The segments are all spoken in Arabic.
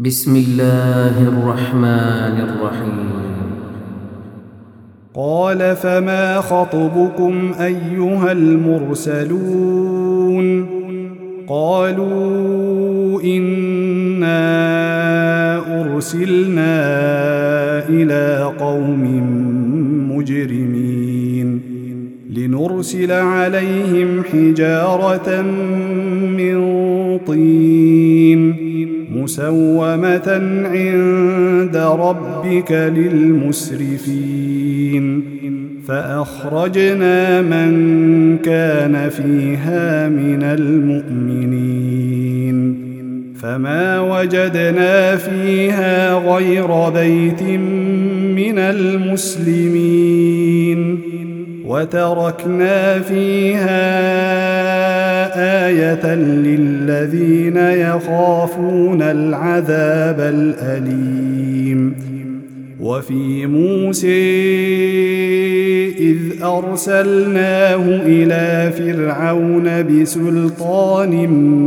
بسم الله الرحمن الرحيم. قال فما خطبكم أيها المرسلون؟ قالوا إنا أرسلنا إلى قوم مجرمين لنرسل عليهم حجارة من طين مسومة عند ربك للمسرفين فأخرجنا من كان فيها من المؤمنين فما وجدنا فيها غير بيت من المسلمين وتركنا فيها آية للذين يخافون العذاب الأليم. وفي موسى إذ أرسلناه إلى فرعون بسلطان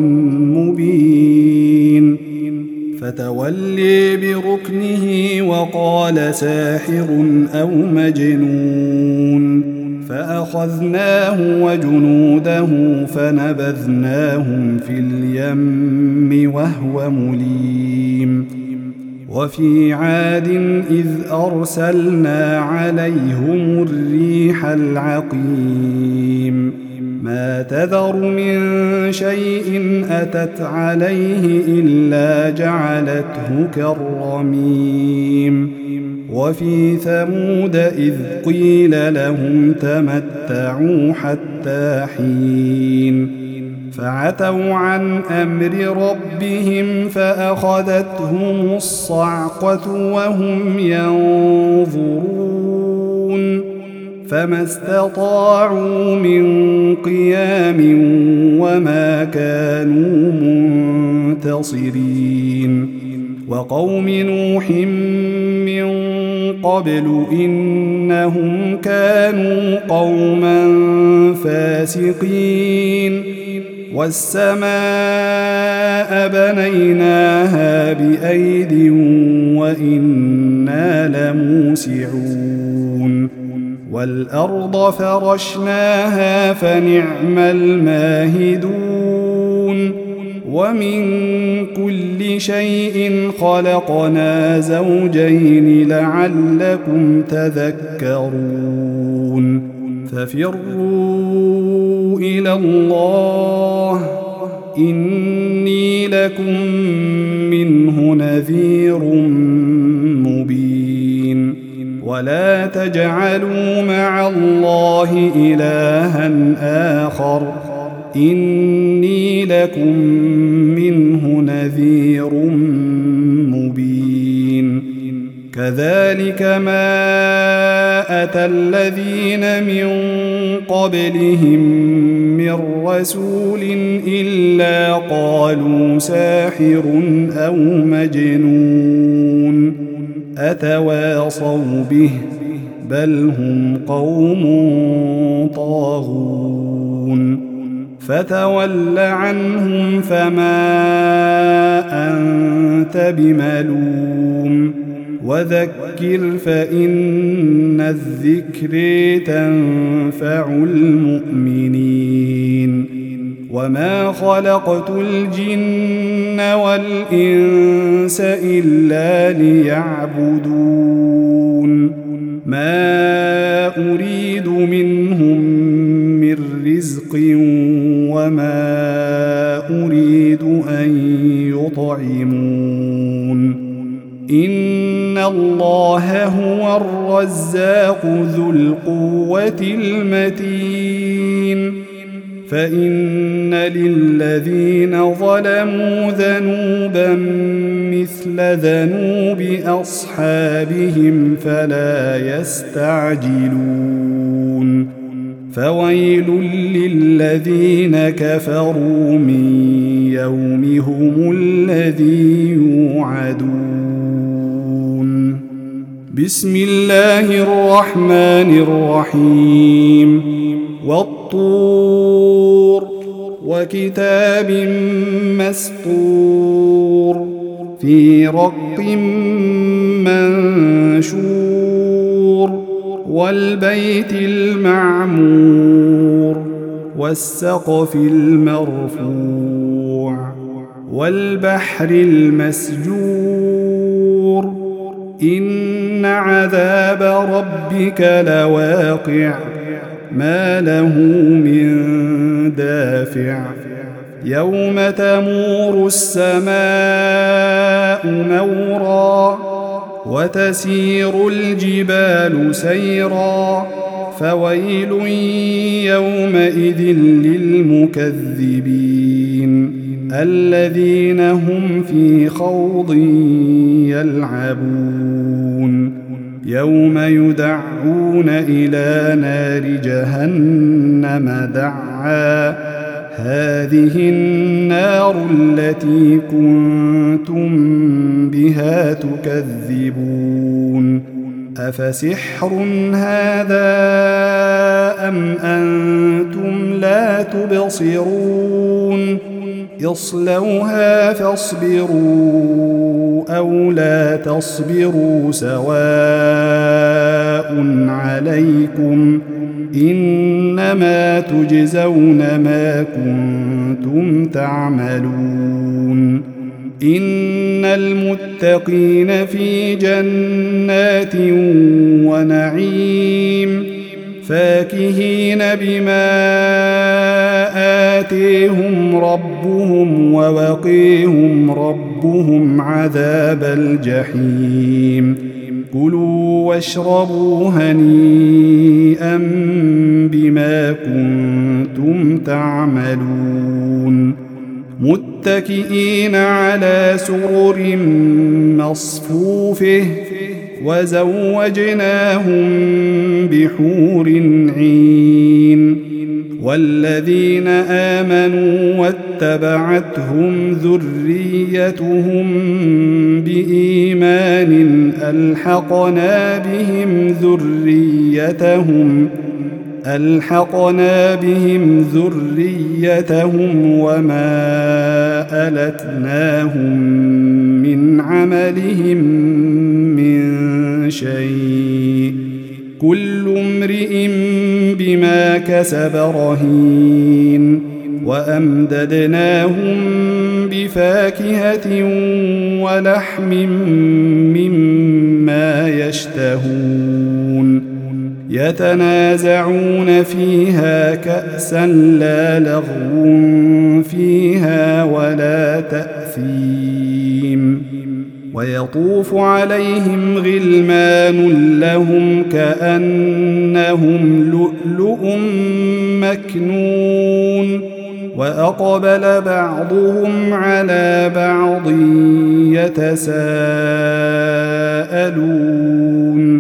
مبين فتولي بركنه وقال ساحر أو مجنون فأخذناه وجنوده فنبذناهم في اليم وهو مليم. وفي عاد إذ أرسلنا عليهم الريح العقيم ما تذر من شيء أتت عليه إلا جعلته كالرميم. وفي ثمود إذ قيل لهم تمتعوا حتى حين فعتوا عن أمر ربهم فأخذتهم الصعقة وهم ينظرون فما استطاعوا من قيام وما كانوا منتصرين. وقوم نوح من قبل إنهم كانوا قوما فاسقين والسماء بنيناها بأيد وإنا لموسعون والأرض فرشناها فنعم الماهدون ومن كل شيء خلقنا زوجين لعلكم تذكرون. ففروا إلى الله إني لكم منه نذير مبين. ولا تجعلوا مع الله إلها آخر إني لكم منه نذير مبين. كذلك ما أتى الذين من قبلهم من رسول إلا قالوا ساحر أو مجنون أتواصوا به بل هم قوم طاغون. فتول عنهم فما أنت بملوم وذكر فإن الذكر تنفع المؤمنين. وما خلقت الجن والإنس إلا ليعبدون ما أريد منهم من رزق وما أريد أن يطعمون إن الله هو الرزاق ذو القوة المتين. فإن للذين ظلموا ذنوبا مثل ذنوب أصحابهم فلا يستعجلون. فويل للذين كفروا من يومهم الذي يوعدون. بسم الله الرحمن الرحيم. والطور وكتاب مسطور في رق منشور والبيت المعمور والسقف المرفوع والبحر المسجور إن عذاب ربك لواقع ما له من دافع يوم تمور السماء مورا وتسير الجبال سيرا فويل يومئذ للمكذبين الذين هم في خوض يلعبون يوم يدعون إلى نار جهنم دعا هذه النار التي كنتم بها تكذبون أفسحر هذا أم أنتم لا تبصرون اصلوها فاصبروا أو لا تصبروا سواء عليكم إنما تجزون ما كنتم تعملون إن المتقين في جنات ونعيم فاكهين بما آتيهم ربهم ووقيهم ربهم عذاب الجحيم كلوا واشربوا هنيئا بما كنتم تعملون متكئين على سرر مصفوفه وزوجناهم بحور عين والذين آمنوا واتبعتهم ذريتهم بإيمان ألحقنا بهم ذريتهم وما ألتناهم من عملهم من شيء كل امرئ بما كسب رهين وأمددناهم بفاكهة ولحم مما يشتهون يتنازعون فيها كأسا لا لغو فيها ولا تأثيم ويطوف عليهم غلمان لهم كأنهم لؤلؤ مكنون وأقبل بعضهم على بعض يتساءلون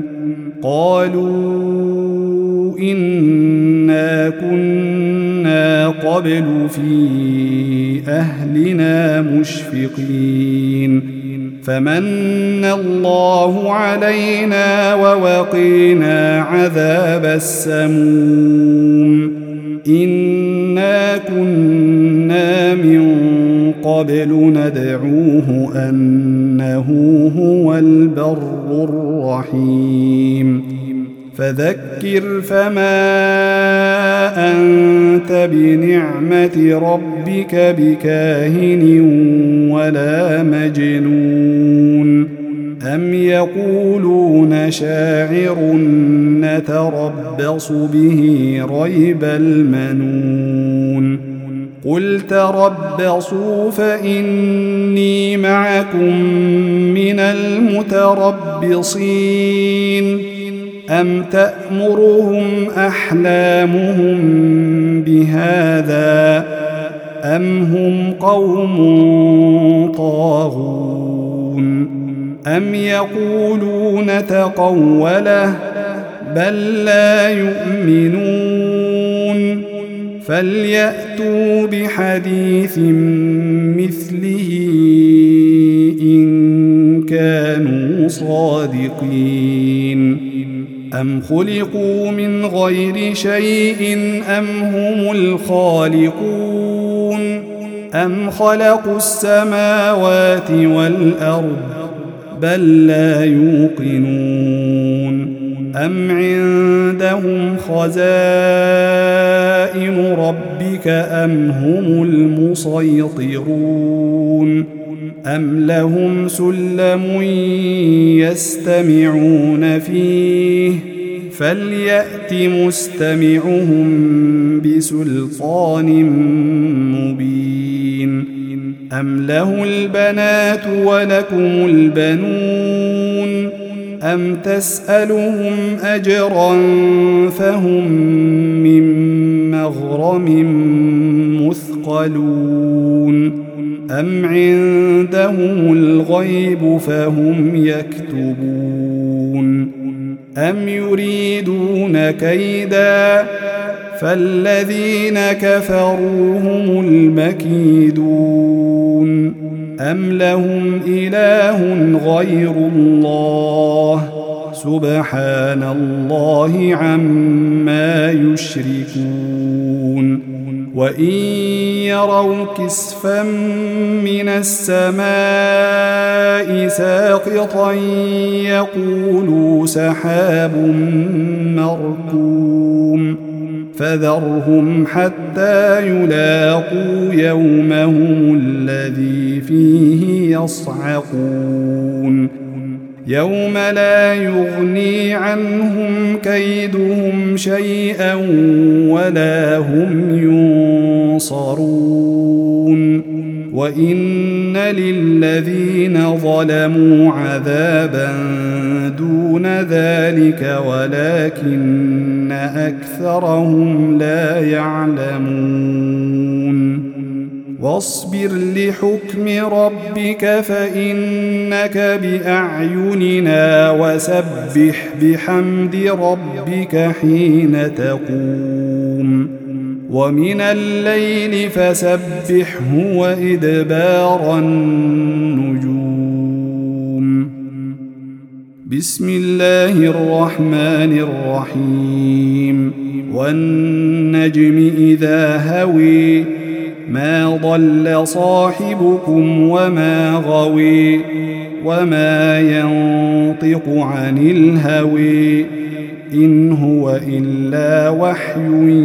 قالوا إنا كنا قبل في أهلنا مشفقين فمن الله علينا ووقينا عذاب السموم إنا كنا من قبل ندعوه أنه هو البر الرحيم فذكر فما أنت بنعمة ربك بكاهن ولا مجنون أم يقولون شاعر نتربص به ريب المنون قل تربصوا فإني معكم من المتربصين أم تأمرهم أحلامهم بهذا أم هم قوم طاغون أم يقولون تقوله بل لا يؤمنون فليأتوا بحديث مثله إن كانوا صادقين أم خلقوا من غير شيء أم هم الخالقون أم خلقوا السماوات والأرض بل لا يوقنون أم عندهم خزائن ربك أم هم المسيطرون أم لهم سلم يستمعون فيه فليأت مستمعهم بسلطان مبين أم له البنات ولكم البنون أم تسألهم أجرا فهم من مغرم مثقلون أم عندهم الغيب فهم يكتبون أم يريدون كيدا فالذين كفروا هم المكيدون أم لهم إله غير الله سبحان الله عما يشركون وإن يروا كسفا من السماء ساقطا يقولوا سحاب مركوم فذرهم حتى يلاقوا يومهم الذي فيه يصعقون يوم لا يغني عنهم كيدهم شيئا ولا هم ينصرون وإن للذين ظلموا عذابا دون ذلك ولكن أكثرهم لا يعلمون واصبر لحكم ربك فإنك بأعيننا وسبح بحمد ربك حين تقوم ومن الليل فسبحه وإدبار النجوم بسم الله الرحمن الرحيم والنجم إذا هوي ما ضل صاحبكم وما غوي وما ينطق عن الهوي إن هو إلا وحي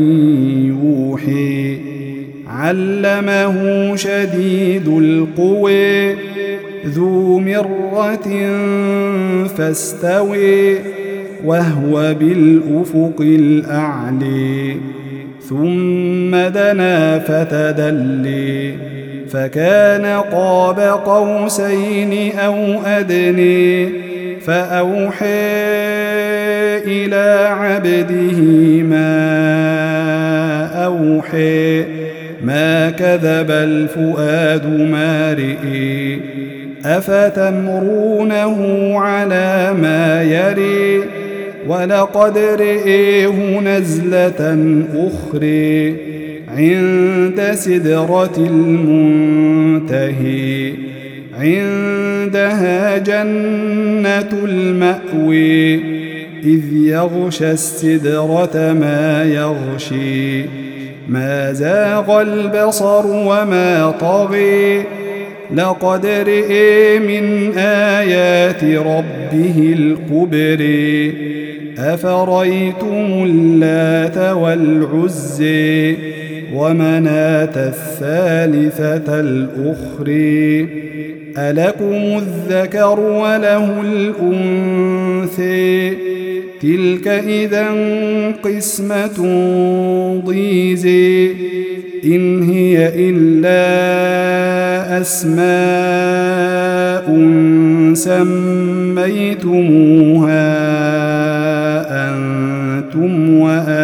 يوحي علمه شديد القوى ذو مرة فاستوي وهو بالأفق الأعلي ثم دنا فتدلي فكان قاب قوسين أو أدني فأوحى إلى عبده ما أوحى ما كذب الفؤاد ما رئي أفتمرونه على ما يري ولقد رئيه نزلة أخرى عند سدرة المنتهي عندها جنة المأوي إذ يغشى السدرة ما يغشي ما زاغ البصر وما طغي لقد رئي من آيات ربه الكبر أفريتم اللات والعزي ومناة الثالثة الأخرى ألكم الذكر وله الأنثى تلك إذا قسمة ضيزى إن هي إلا أسماء سميتموها أنتم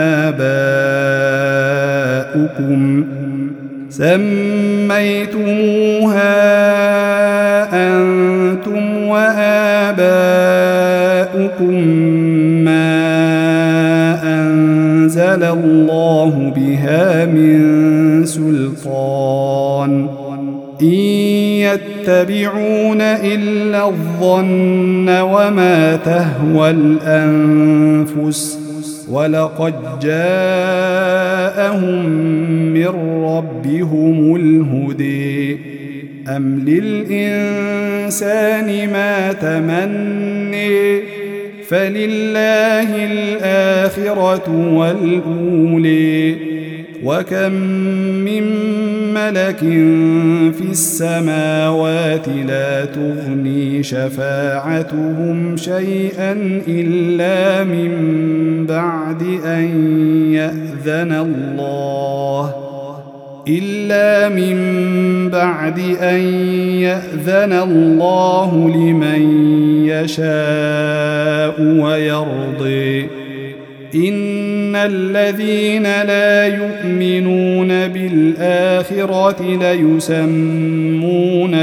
وآباؤكم ما أنزل الله بها من سلطان إن يتبعون إلا الظن وما تهوى الأنفس ولقد جاءهم من ربهم الهدى أم للإنسان ما تمني فلله الآخرة والأولى وكم من ملك في السماوات لا تغني شفاعتهم شيئا إلا من بعد أن يأذن الله لمن يشاء ويرضي إن الذين لا يؤمنون بالآخرة ليسمون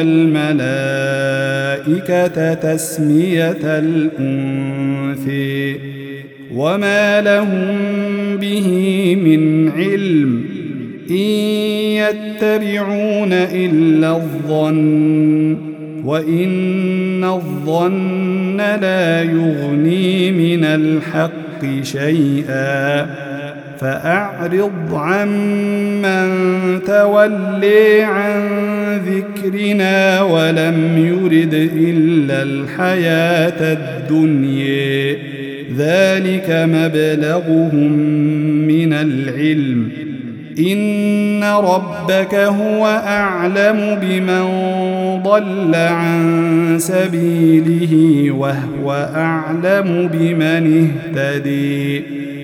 الملائكة تسمية الأنثى وما لهم به من علم إن يتبعون إلا الظن وإن الظن لا يغني من الحق شيئا فأعرض عمن تولي عن ذكرنا ولم يرد إلا الحياة الدنيا ذلك مبلغهم من العلم إن ربك هو أعلم بمن ضل عن سبيله وهو أعلم بمن اهتدي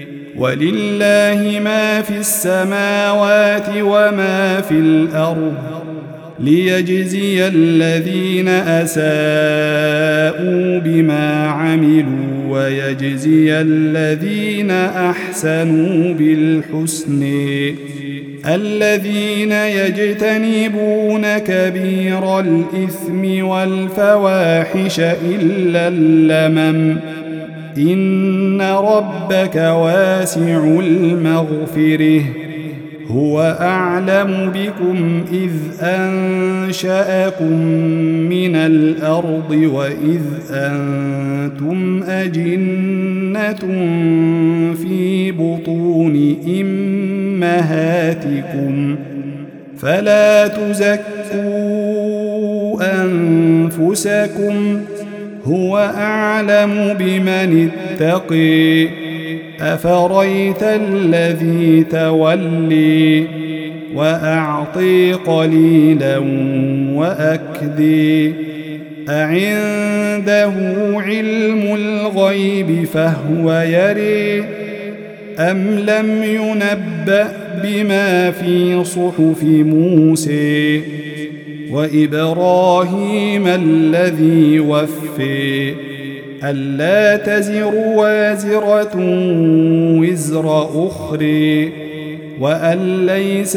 ولله ما في السماوات وما في الأرض ليجزي الذين أساءوا بما عملوا ويجزي الذين أحسنوا بالحسن الذين يجتنبون كبير الإثم والفواحش إلا اللمم إن ربك واسع المغفرة هو أعلم بكم إذ أنشأكم من الأرض وإذ أنتم أجنة في بطون أمهاتكم فلا تزكوا أنفسكم هو أعلم بمن اتقي أفريت الذي تولي وأعطي قليلا وأكدي أعنده علم الغيب فهو يري أم لم ينبأ بما في صحف موسى وإبراهيم الذي وفي ألا تزر وازرة وزر أخرى وأن ليس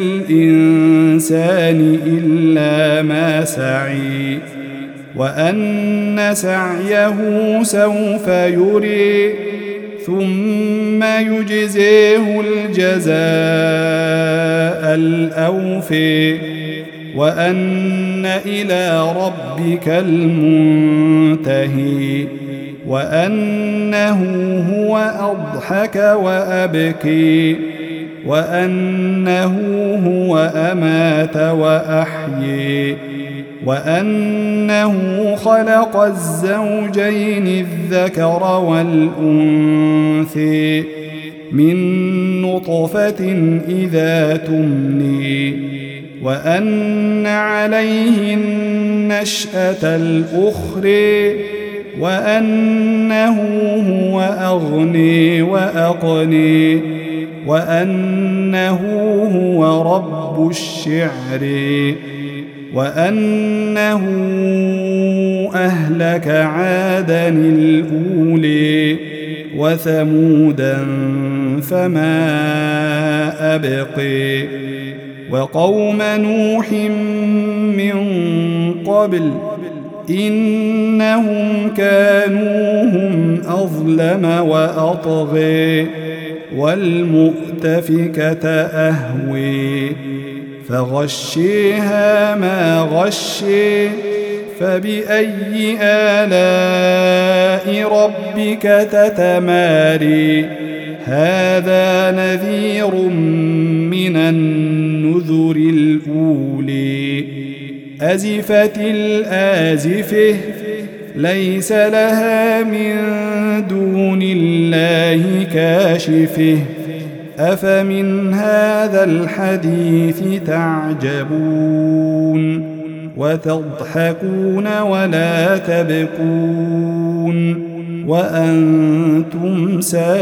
للإنسان إلا ما سعي وأن سعيه سوف يري ثم يجزيه الجزاء الأوفى وأن إلى ربك المنتهي وأنه هو أضحك وأبكي وأنه هو أمات وأحيي وأنه خلق الزوجين الذكر والأنثى من نطفة إذا تمني وأن عليه النشأة الأخرى وأنه هو أغني وأقني وأنه هو رب الشعر وأنه أهلك عادا الأولي وثمودا فما أبقي وقوم نوح من قبل إنهم كانوا هم أظلم وأطغي والمؤتفكة أهوي فغشيها ما غشي فبأي آلاء ربك تتماري هذا نذير من النذر الأولي أزفت الآزفة ليس لها من دون الله كاشفة أفمن هذا الحديث تعجبون وتضحكون ولا تبكون وأنتم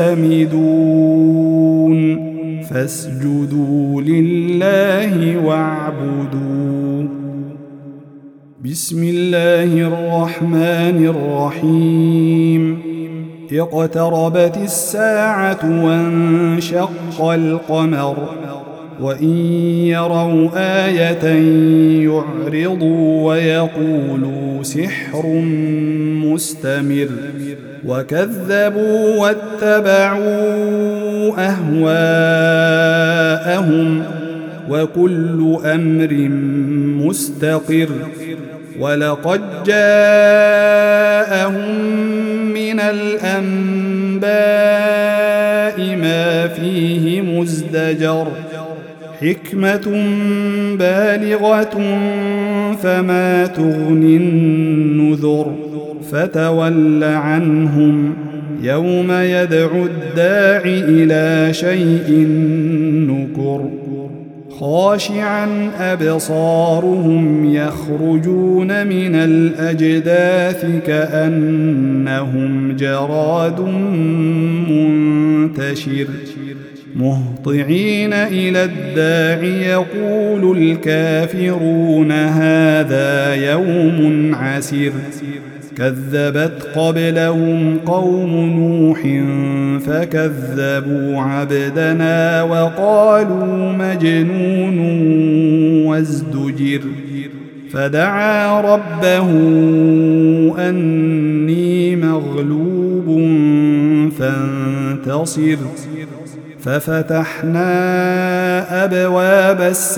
سامدون فاسجدوا لله واعبدوا. بسم الله الرحمن الرحيم. اقتربت الساعة وانشق القمر وإن يروا آية يعرضوا ويقولوا سحر مستمر وكذبوا واتبعوا أهواءهم وكل أمر مستقر ولقد جاءهم من الأنباء ما فيه مزدجر حكمة بالغة فما تغني النذر فتول عنهم يوم يدعو الداع إلى شيء نكر خاشعا أبصارهم يخرجون من الأجداث كأنهم جراد منتشر مهطعين إلى الداع يقول الكافرون هذا يوم عسر كذبت قبلهم قوم نوح فكذبوا عبدنا وقالوا مجنون وازدجر فدعا ربه أني مغلوب فانتصر ففتحنا أبواب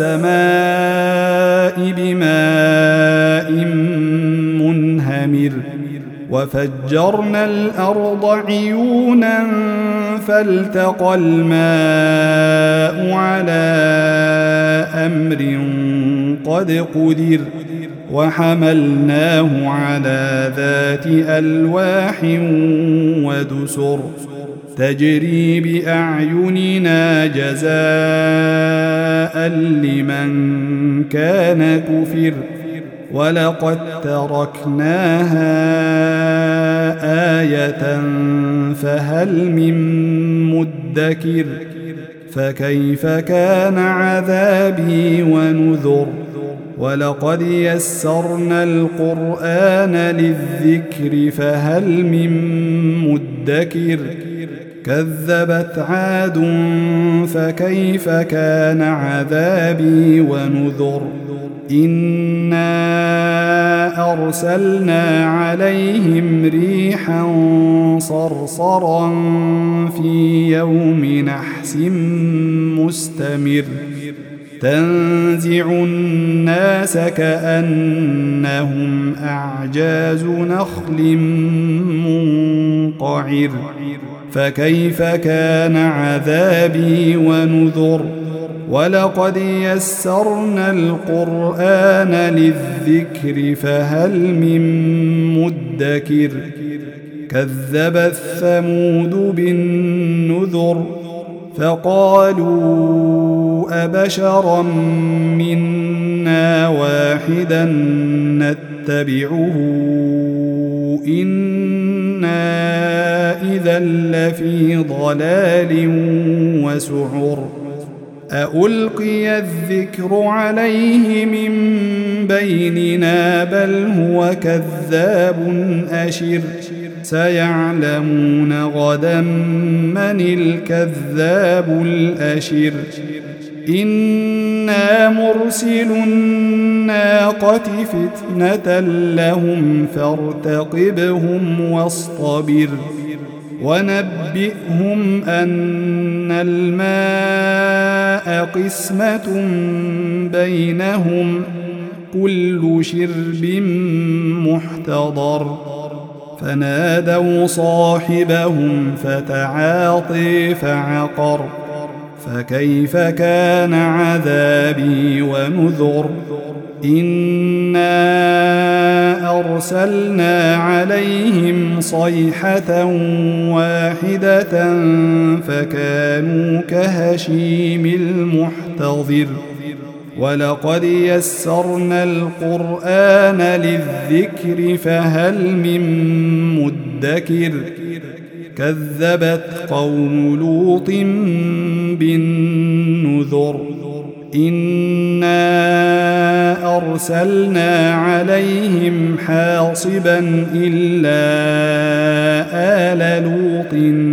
السماء بماء منهمر وفجرنا الأرض عيونا فالتقى الماء على أمر قد قدر وحملناه على ذات ألواح ودسر تجري بأعيننا جزاء لمن كان كفر ولقد تركناها آية فهل من مدكر فكيف كان عذابي ونذر ولقد يسرنا القرآن للذكر فهل من مدكر كذبت عاد فكيف كان عذابي ونذر إنا أرسلنا عليهم ريحا صرصرا في يوم نحس مستمر تنزع الناس كأنهم أعجاز نخل منقعر فكيف كان عذابي ونذر ولقد يسرنا القرآن للذكر فهل من مدكر كذبت ثمود بالنذر فقالوا أبشرا منا واحدا نتبعه إنا إذا لفي ضلال وسعر أألقي الذكر عليه من بيننا بل هو كذاب أشر سيعلمون غدا من الكذاب الأشر إنا مرسل الناقة فتنة لهم فارتقبهم واصطبر ونبئهم أن الماء قسمة بينهم كل شرب محتضر فنادوا صاحبهم فتعاطي فعقر فكيف كان عذابي ونذر إنا أرسلنا عليهم صيحة واحدة فكانوا كهشيم المحتضر ولقد يسرنا القرآن للذكر فهل من مدكر كذبت قوم لوط بالنذر إنا أرسلنا عليهم حاصبا إلا آل لوط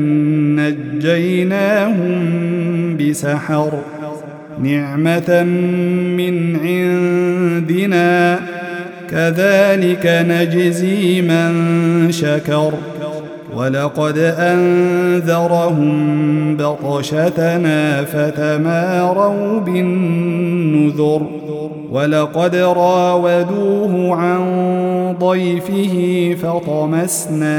نجيناهم بسحر نعمة من عندنا كذلك نجزي من شكر ولقد أنذرهم بطشتنا فتماروا بالنذر ولقد راودوه عن ضيفه فطمسنا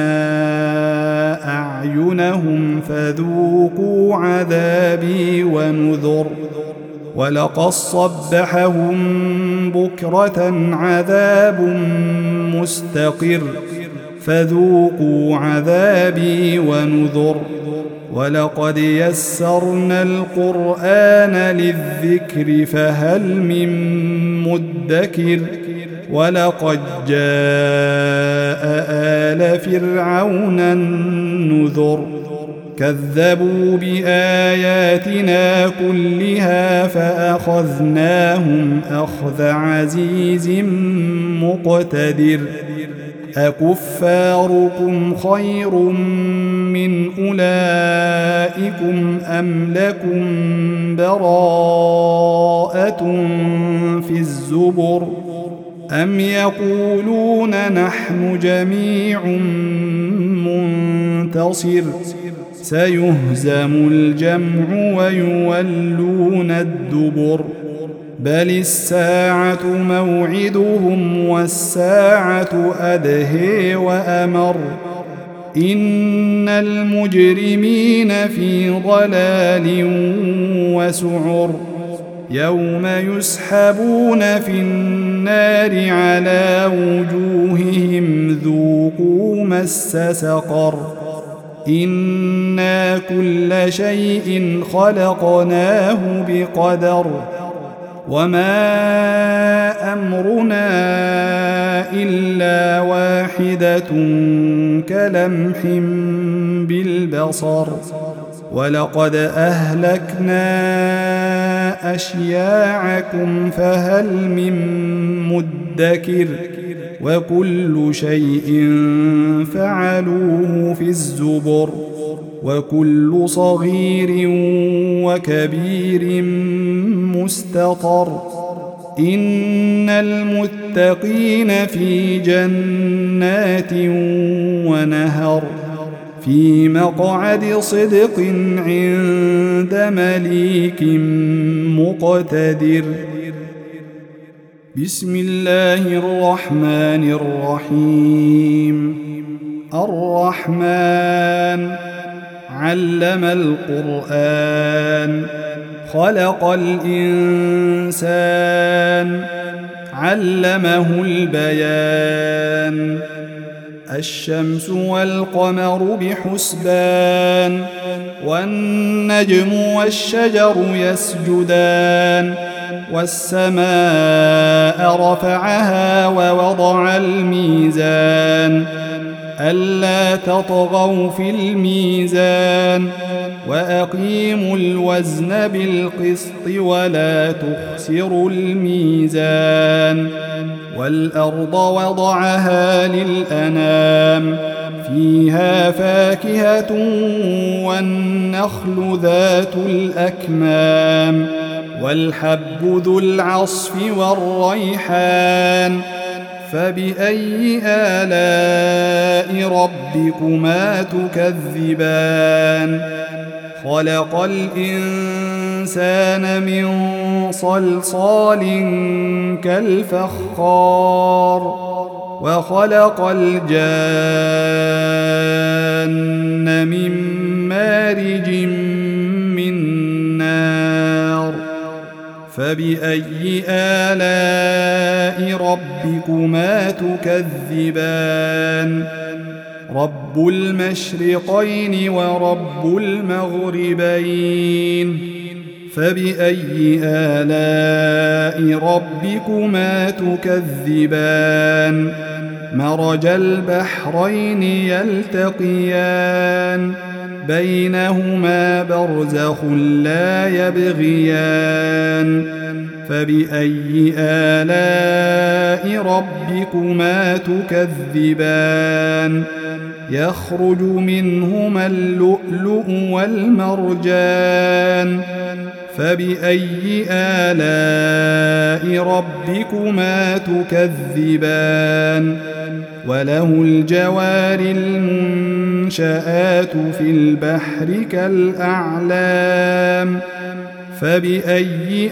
أعينهم فذوقوا عذابي ونذر ولقد صبحهم بكرة عذاب مستقر فذوقوا عذابي ونذر ولقد يسرنا القرآن للذكر فهل من مدكر ولقد جاء آل فرعون النذر كذبوا بآياتنا كلها فأخذناهم أخذ عزيز مقتدر أكفاركم خير من أولئكم أم لكم براءة في الزبر أم يقولون نحن جميع منتصر سيهزم الجمع ويولون الدبر بل الساعة موعدهم والساعة أدهي وأمر إن المجرمين في ضلال وسعر يوم يسحبون في النار على وجوههم ذوقوا مس سقر إنا كل شيء خلقناه بقدر وما أمرنا إلا واحدة كلمح بالبصر ولقد أهلكنا أشياعكم فهل من مدكر وكل شيء فعلوه في الزبر وكل صغير وكبير مستطر إن المتقين في جنات ونهر في مقعد صدق عند مليك مقتدر بسم الله الرحمن الرحيم الرحمن علم القرآن خلق الإنسان علمه البيان الشمس والقمر بحسبان والنجم والشجر يسجدان والسماء رفعها ووضع الميزان ألا تطغوا في الميزان وأقيموا الوزن بالقسط ولا تخسروا الميزان والأرض وضعها للأنام فيها فاكهة والنخل ذات الأكمام والحب ذو العصف والريحان فبأي آلاء ربكما تكذبان خلق الإنسان من صلصال كالفخار وخلق الجان من مارج من نار فبأي آلاء ربكما تكذبان رب المشرقين ورب المغربين فبأي آلاء ربكما تكذبان مرج البحرين يلتقيان بينهما برزخ لا يبغيان فبأي آلاء ربكما تكذبان يخرج منهما اللؤلؤ والمرجان فبأي آلاء ربكما تكذبان وله الجوار المنشآت في البحر كالأعلام فبأي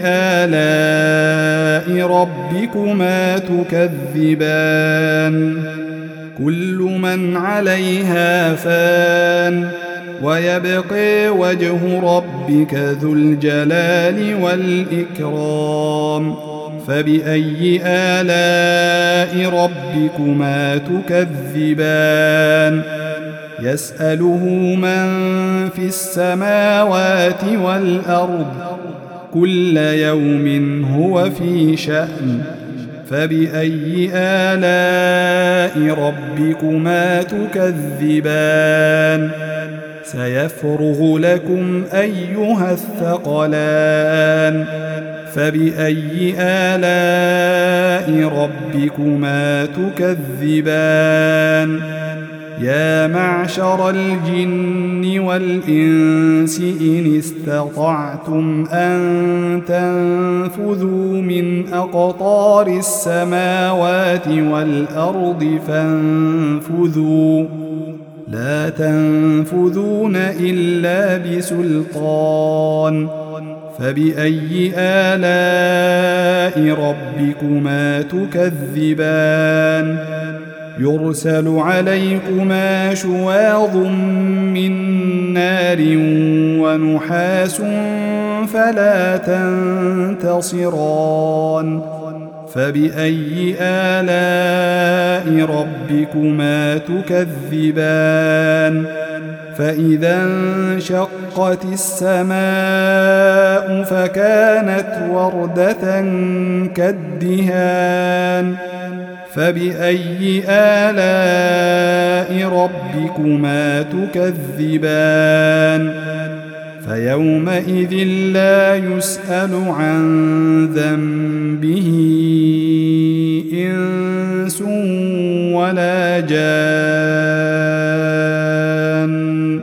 آلاء ربكما تكذبان كل من عليها فان ويبقى وجه ربك ذو الجلال والإكرام فبأي آلاء ربكما تكذبان يسأله من في السماوات والأرض كل يوم هو في شأن فبأي آلاء ربكما تكذبان سيفرغ لكم أيها الثقلان فبأي آلاء ربكما تكذبان يا معشر الجن والإنس إن استطعتم أن تنفذوا من أقطار السماوات والأرض فانفذوا لا تنفذون إلا بسلطان فبأي آلاء ربكما تكذبان يرسل عليكما شواظ من نار ونحاس فلا تنتصران فبأي آلاء ربكما تكذبان فإذا انشقت السماء فكانت وردة كالدهان فبأي آلاء ربكما تكذبان فيومئذ لا يسأل عن ذنبه إنس ولا جان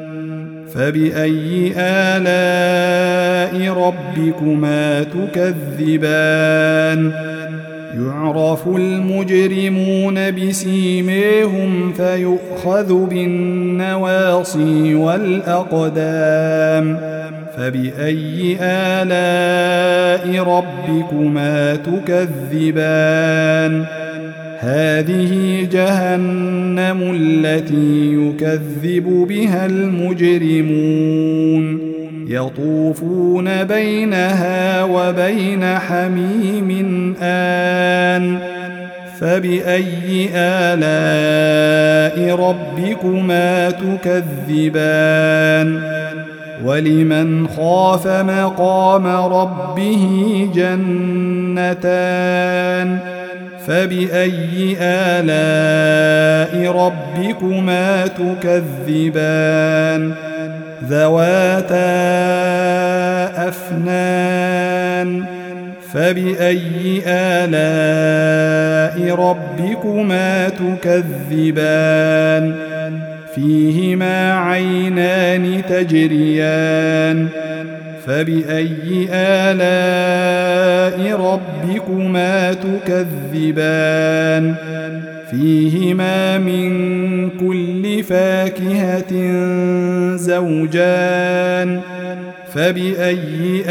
فبأي آلاء ربكما تكذبان يعرف المجرمون بسيماهم فيؤخذ بالنواصي والأقدام فبأي آلاء ربكما تكذبان هذه جهنم التي يكذب بها المجرمون يطوفون بينها وبين حميم آن فبأي آلاء ربكما تكذبان ولمن خاف مقام ربه جنتان فبأي آلاء ربكما تكذبان ذواتا أفنان فبأي آلاء ربكما تكذبان فيهما عينان تجريان فبأي آلاء ربكما تكذبان فيهما من كل فاكهة زوجان فبأي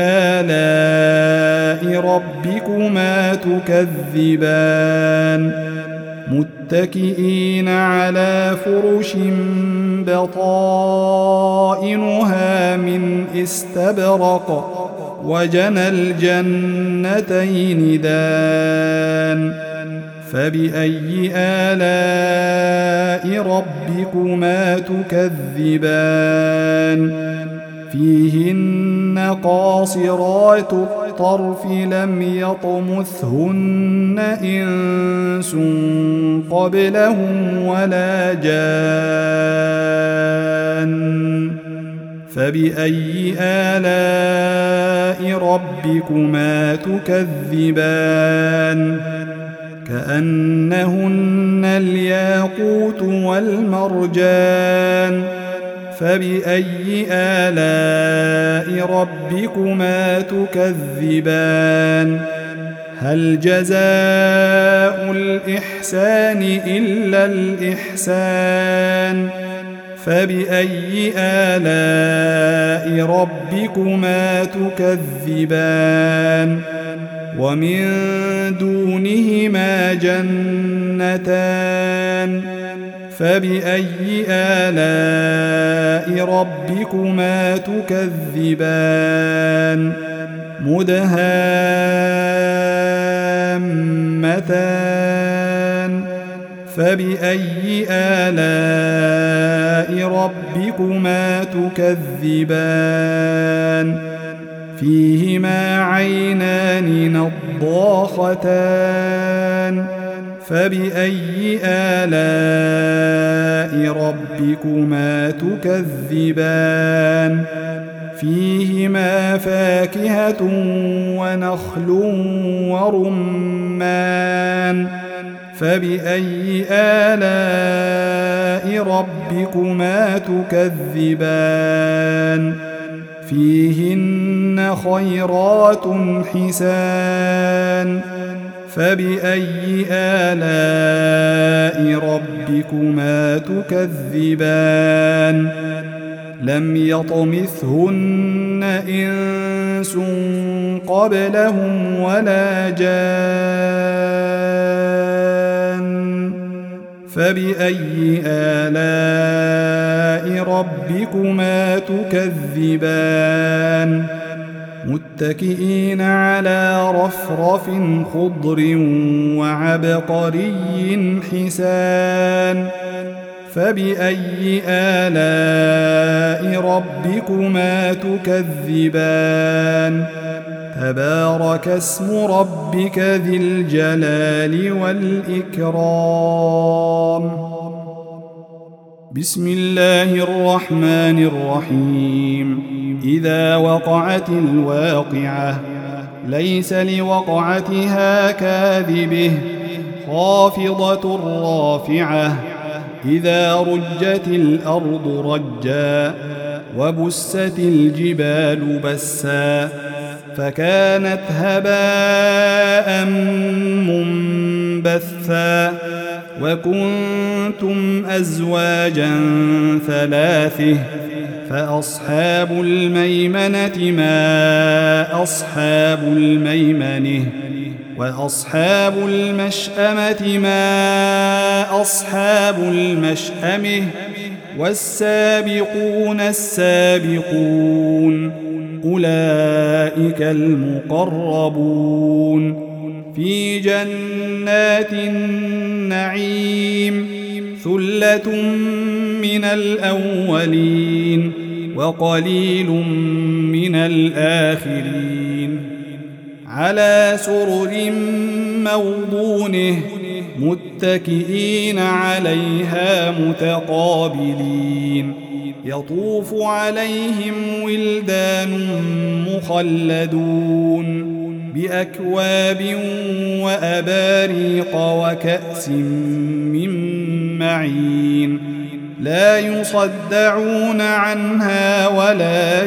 آلاء ربكما تكذبان متكئين على فرش بطائنها من استبرق وجنى الجنتين دان فبأي آلاء ربكما تكذبان فيهن قاصرات الطرف لم يطمثهن إنس قبلهم ولا جان فبأي آلاء ربكما تكذبان كأنهن الياقوت والمرجان فبأي آلاء ربكما تكذبان هل جزاء الإحسان إلا الإحسان فبأي آلاء ربكما تكذبان ومن دونهما جنتان فبأي آلاء ربكما تكذبان مدهامتان فبأي آلاء ربكما تكذبان فيهما عينان نضاختان فبأي آلاء ربكما تكذبان فيهما فاكهة ونخل ورمان فبأي آلاء ربكما تكذبان فيهن خيرات حسان فبأي آلاء ربكما تكذبان لم يطمثهن إنس قبلهم ولا جان فبأي آلاء ربكما تكذبان متكئين على رفرف خضر وعبقري حسان فبأي آلاء ربكما تكذبان تبارك اسم ربك ذي الجلال والإكرام بسم الله الرحمن الرحيم إذا وقعت الواقعة ليس لوقعتها كاذبه خافضة رافعة إذا رجت الأرض رجا وبست الجبال بسا فكانت هباء منبثا وكنتم أزواجا ثلاثة فأصحاب الميمنة ما أصحاب الميمنة وأصحاب المشأمة ما أصحاب المشأمة والسابقون السابقون أولئك المقربون في جنات النعيم ثلة من الأولين وقليل من الآخرين على سرر موضونه متكئين عليها متقابلين يطوف عليهم ولدان مخلدون بأكواب وأباريق وكأس من معين لا يصدعون عنها ولا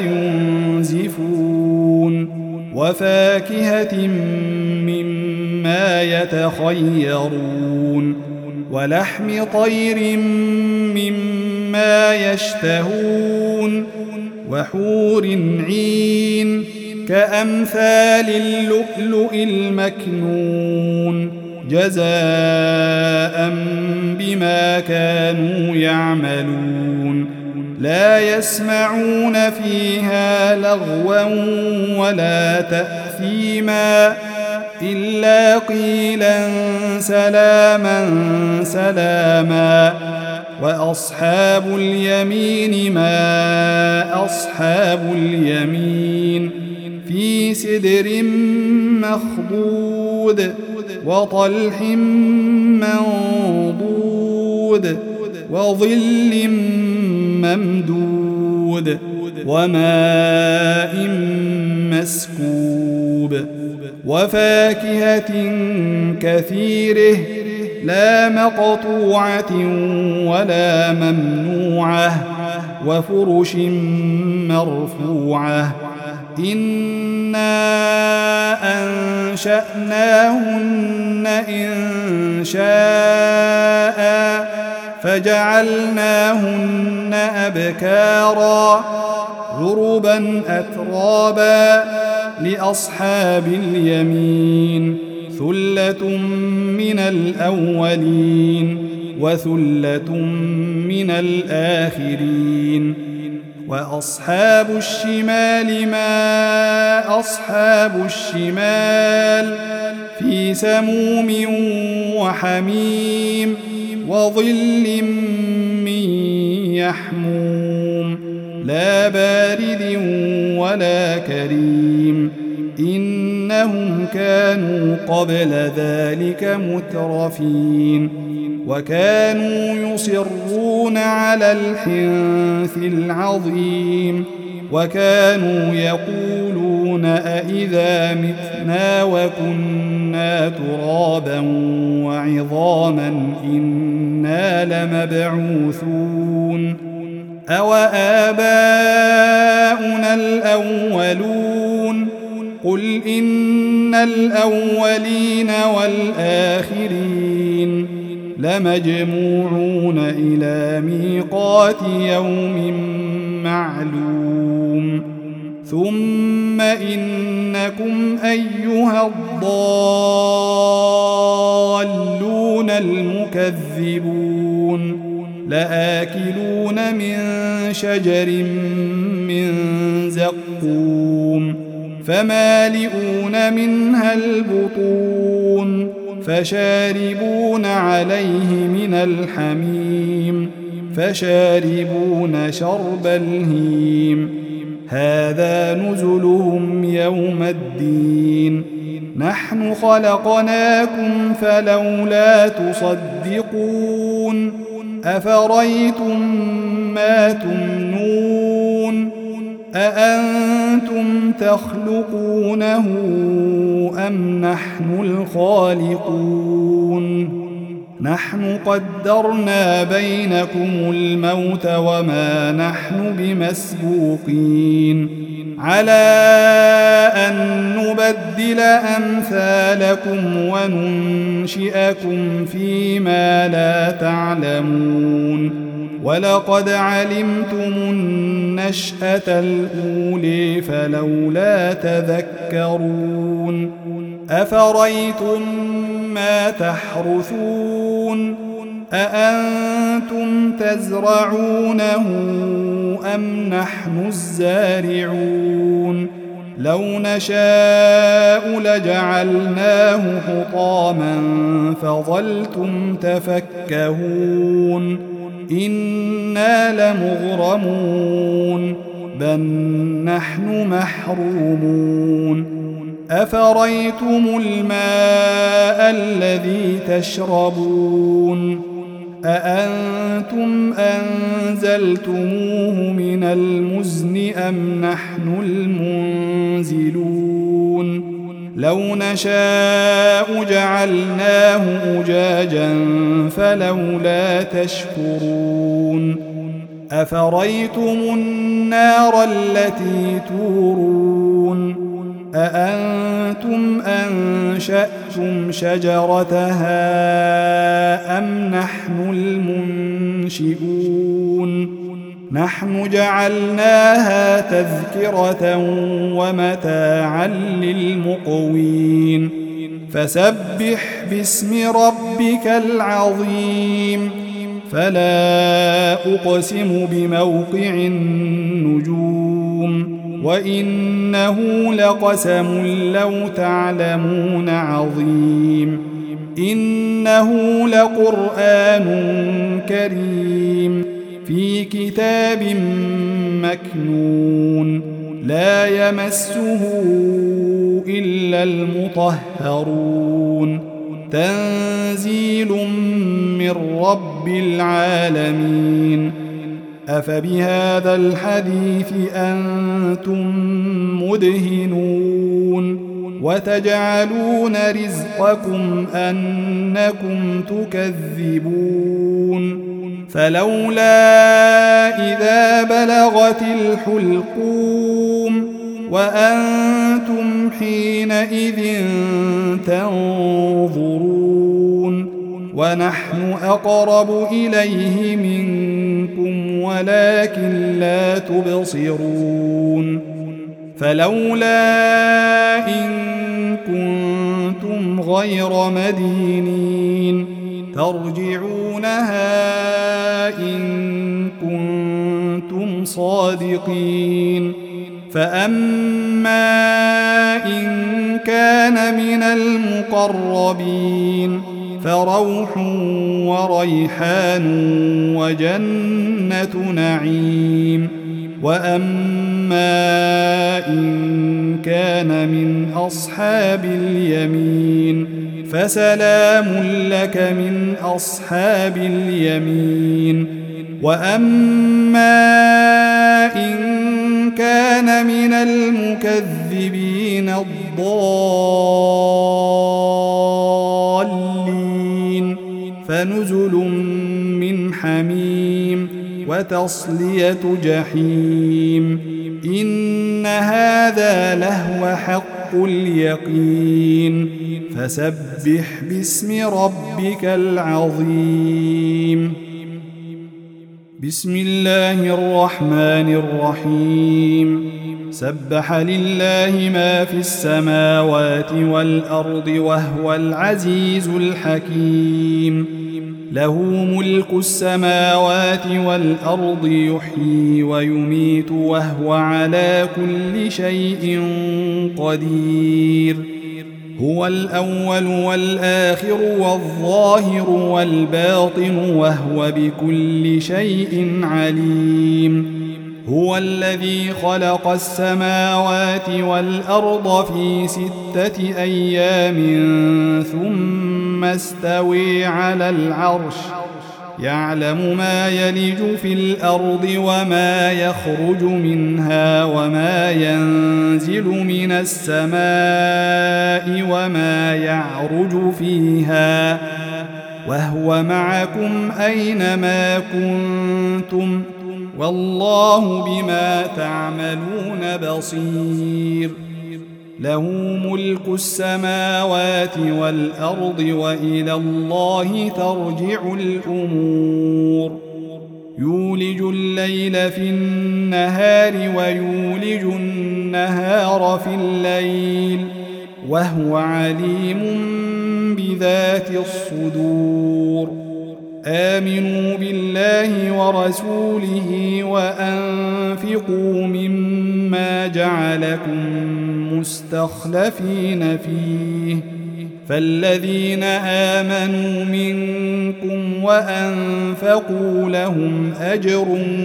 ينزفون وفاكهة مما يتخيرون ولحم طير مما يشتهون وحور عين كأمثال اللؤلؤ المكنون جزاء بما كانوا يعملون لا يسمعون فيها لغوا ولا تأثيما إلا قيلا سلاما سلاما وأصحاب اليمين ما أصحاب اليمين في سدر مخضود وطلح منضود وظل ممدود وماء مسكوب وفاكهة كثيره لا مقطوعة ولا ممنوعة وفرش مرفوعة إنا أنشأناهن إنشاء فجعلناهن أبكارا عربا أترابا لأصحاب اليمين ثلة من الأولين وثلة من الآخرين وأصحاب الشمال ما أصحاب الشمال في سموم وحميم وظل من يحموم لا بارد ولا كريم إنهم كانوا قبل ذلك مترفين وكانوا يصرون على الحنث العظيم وكانوا يقولون أئذا متنا وكنا ترابا وعظاما إنا لمبعوثون أوآباؤنا الأولون قل إن الأولين والآخرين لمجموعون إلى ميقات يوم معلوم ثم إنكم أيها الضالون المكذبون لآكلون من شجر من زقوم فمالئون منها البطون فشاربون عليه من الحميم فشاربون شرب الهيم هذا نزلهم يوم الدين نحن خلقناكم فلولا تصدقون أفريتم ما تمنون أأنتم تخلقونه أم نحن الخالقون نحن قدرنا بينكم الموت وما نحن بمسبوقين على أن نبدل أمثالكم وننشئكم فيما لا تعلمون ولقد علمتم النشأة الأولى فلولا تذكرون أفريتم ما تحرثون أأنتم تزرعونه أم نحن الزارعون لو نشاء لجعلناه حطاما فظلتم تفكهون إنا لمغرمون بل نحن محرومون أفريتم الماء الذي تشربون أأنتم أنزلتموه من المزن أم نحن المنزلون لو نشاء جعلناه أجاجا فلولا تشكرون أفريتم النار التي تورون أأنتم أنشأتم شجرتها أم نحن المنشئون نحن جعلناها تذكرة ومتاعا للمقوين فسبح باسم ربك العظيم فلا أقسم بموقع النجوم وإنه لقسم لو تعلمون عظيم إنه لقرآن كريم في كتاب مكنون لا يمسه إلا المطهرون تنزيل من رب العالمين أفبهذا الحديث أنتم مدهنون وتجعلون رزقكم أنكم تكذبون فلولا إذا بلغت الحلقوم وأنتم حينئذ تنظرون ونحن أقرب إليه منكم ولكن لا تبصرون فلولا إن كنتم غير مدينين ترجعونها إن كنتم صادقين فأما إن كان من المقربين فروح وريحان وجنة نعيم وأما إن كان من أصحاب اليمين فسلام لك من أصحاب اليمين وأما إن كان من المكذبين الضالين فنزل من حميم وتصلية جحيم إن هذا لهو حق اليقين فسبح باسم ربك العظيم بسم الله الرحمن الرحيم سبح لله ما في السماوات والأرض وهو العزيز الحكيم له ملك السماوات والأرض يحيي ويميت وهو على كل شيء قدير هو الأول والآخر والظاهر والباطن وهو بكل شيء عليم هو الذي خلق السماوات والأرض في 6 أيام ثم استوى على العرش يعلم ما يلج في الأرض وما يخرج منها وما ينزل من السماء وما يعرج فيها وهو معكم أينما كنتم والله بما تعملون بصير له ملك السماوات والأرض وإلى الله ترجع الأمور يولج الليل في النهار ويولج النهار في الليل وهو عليم بذات الصدور آمنوا بالله ورسوله وأنفقوا مما جعلكم مستخلفين فيه فالذين آمنوا منكم وأنفقوا لهم أجر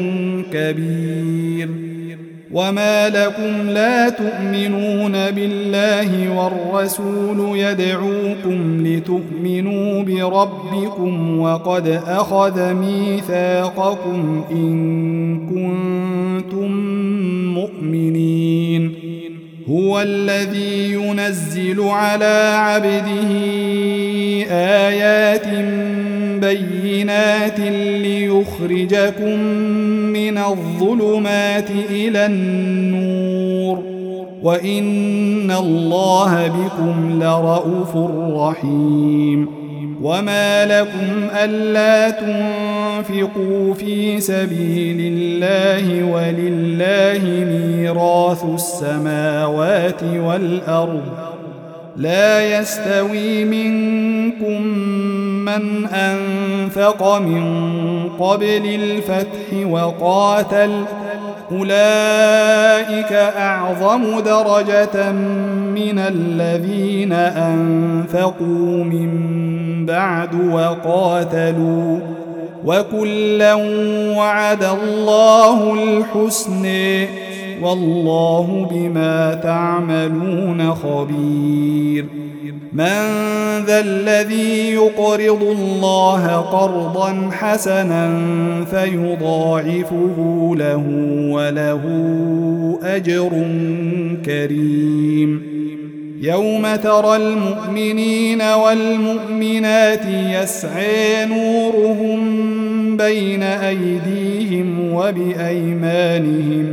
كبير وما لكم لا تؤمنون بالله والرسول يدعوكم لتؤمنوا بربكم وقد أخذ ميثاقكم إن كنتم مؤمنين هو الذي ينزل على عبده آيات بينات ليخرجكم من الظلمات إلى النور وإن الله بكم لرءوف رحيم وما لكم ألا تنفقوا في سبيل الله ولله ميراث السماوات والأرض لا يستوي منكم من أنفق من قبل الفتح وقاتل أولئك أعظم درجة من الذين أنفقوا من بعد وقاتلوا وكلا وعد الله الحسن والله بما تعملون خبير من ذا الذي يقرض الله قرضا حسنا فيضاعفه له وله أجر كريم يوم ترى المؤمنين والمؤمنات يسعى نورهم بين أيديهم وبأيمانهم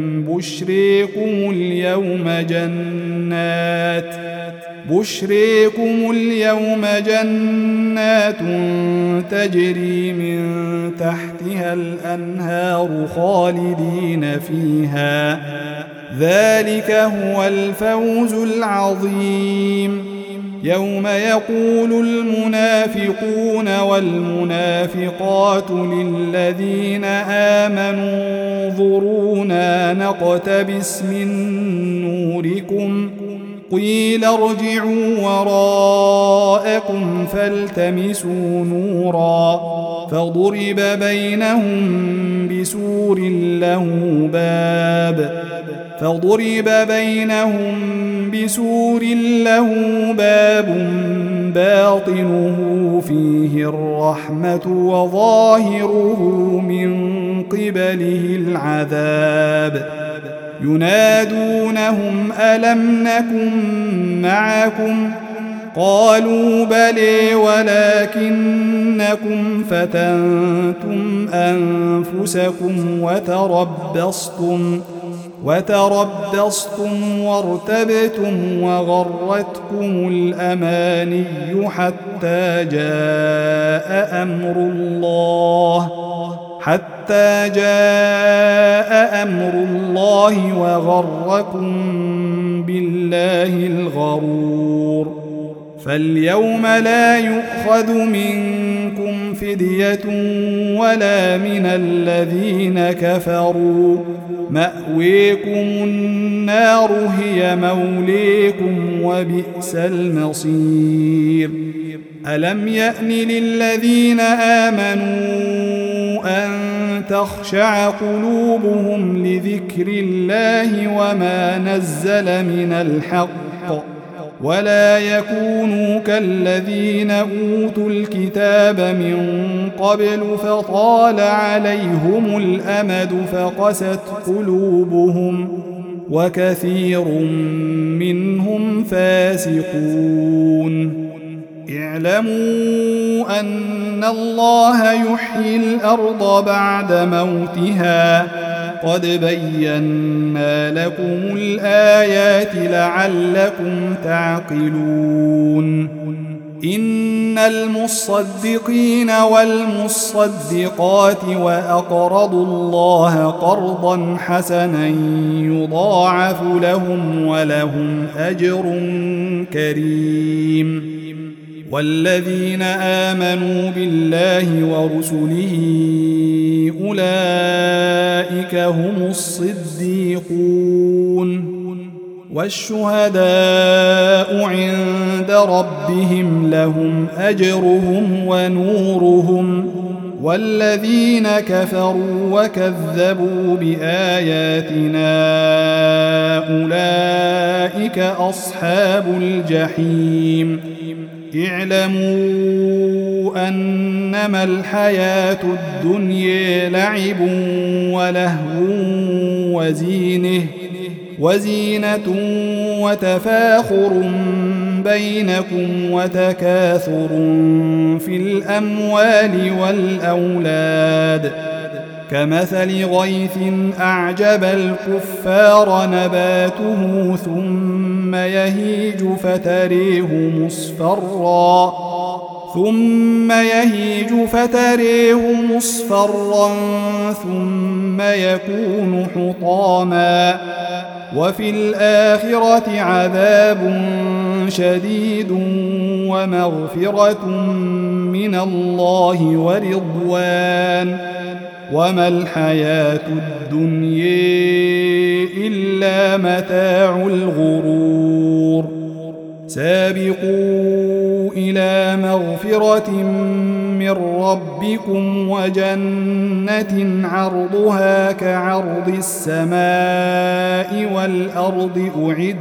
بشريكم اليوم جنات تجري من تحتها الأنهار خالدين فيها ذلك هو الفوز العظيم يوم يقول المنافقون والمنافقات للذين آمنوا انظرونا نقتبس من نوركم قيل ارجعوا وراءكم فالتمسوا نورا فضرب بينهم بسور له باب باطنه فيه الرحمة وظاهره من قبله العذاب ينادونهم ألم نكن معكم قالوا بلى ولكنكم فتنتم أنفسكم وتربصتم وارتبتم وغرتكم الأماني حتى جاء أمر الله وغركم بالله الغرور فاليوم لا يؤخذ منكم فدية ولا من الذين كفروا مأويكم النار هي موليكم وبئس المصير ألم يأن للذين آمنوا أن تخشع قلوبهم لذكر الله وما نزل من الحق ولا يكونوا كالذين أوتوا الكتاب من قبل فطال عليهم الأمد فقست قلوبهم وكثير منهم فاسقون اعلموا أن الله يحيي الأرض بعد موتها قد بينا لكم الآيات لعلكم تعقلون إن المصدقين والمصدقات وأقرضوا الله قرضا حسنا يضاعف لهم ولهم أجر كريم والذين آمنوا بالله ورسله أولئك هم الصديقون والشهداء عند ربهم لهم أجرهم ونورهم والذين كفروا وكذبوا بآياتنا أولئك أصحاب الجحيم اعلموا أنما الحياة الدنيا لعب ولهو وزينة وتفاخر بينكم وتكاثر في الأموال والأولاد كمثل غيث أعجب الكفار نباته ثم يهيج فتريه مصفرا ثم يهيج فتريه مصفرا ثم يكون حطاما وفي الآخرة عذاب شديد ومغفرة من الله ورضوان وما الحياة الدنيا إلا متاع الغرور سابقوا إلى مغفرة من ربكم وجنة عرضها كعرض السماء والأرض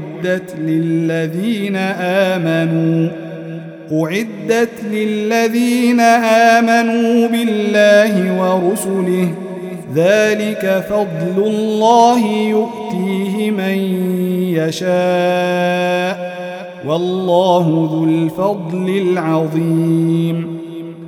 أعدت للذين آمنوا بالله ورسله ذلك فضل الله يؤتيه من يشاء والله ذو الفضل العظيم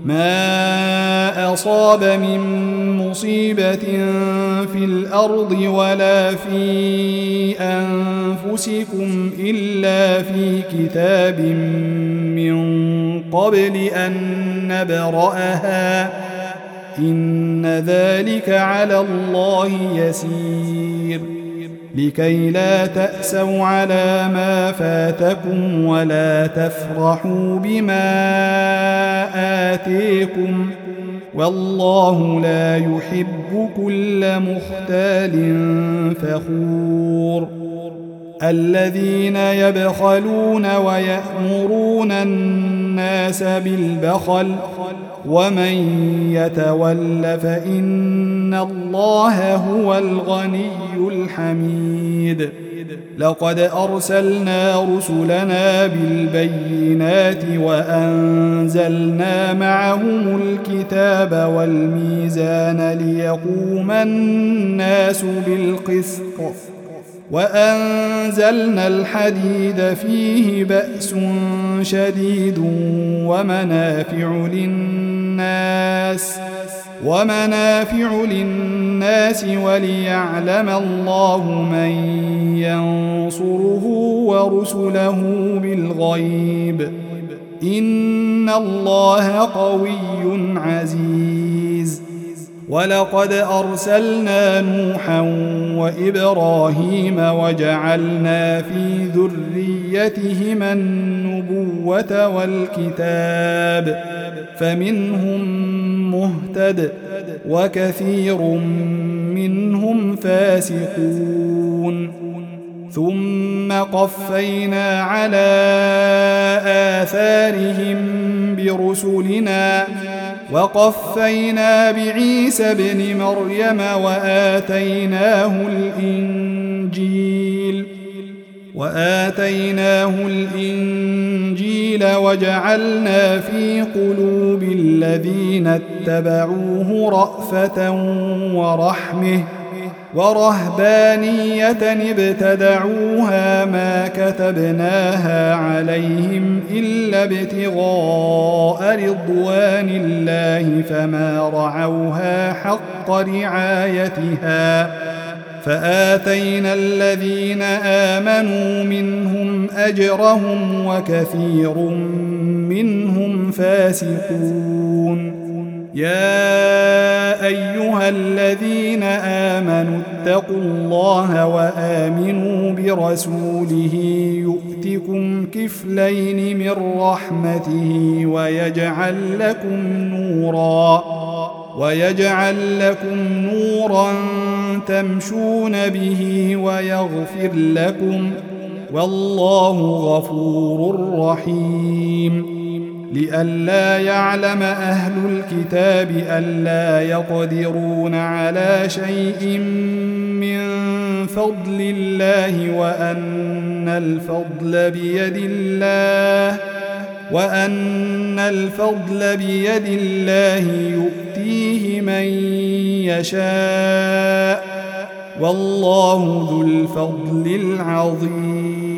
ما أصاب من مصيبة في الأرض ولا في أنفسكم إلا في كتاب من قبل أن نبرأها إن ذلك على الله يسير لكي لا تأسوا على ما فاتكم ولا تفرحوا بما آتيكم والله لا يحب كل مختال فخور الذين يبخلون ويأمرون الناس بالبخل ومن يتول فإن الله هو الغني الحميد لقد أرسلنا رسلنا بالبينات وأنزلنا معهم الكتاب والميزان ليقوم الناس بالقسط وأنزلنا الحديد فيه بأس شديد ومنافع للناس وليعلم الله من ينصره ورسله بالغيب إن الله قوي عزيز ولقد أرسلنا نوحا وإبراهيم وجعلنا في ذريتهما النبوة والكتاب فمنهم مهتد وكثير منهم فاسقون ثم قفينا على آثارهم برسلنا وقفينا بعيسى ابن مريم وآتيناه الإنجيل وجعلنا في قلوب الذين اتبعوه رأفة ورحمة ورهبانية ابتدعوها ما كتبناها عليهم إلا ابتغاء رضوان الله فما رعوها حق رعايتها فآتينا الذين آمنوا منهم أجرهم وكثير منهم فاسقون يا أيها الذين آمنوا اتقوا الله وآمنوا برسوله يؤتكم كفلين من رحمته ويجعل لكم نورا تمشون به ويغفر لكم والله غفور رحيم لئلا يعلم أهل الكتاب ألا يقدرون على شيء من فضل الله وأن الفضل بيد الله يؤتيه من يشاء والله ذو الفضل العظيم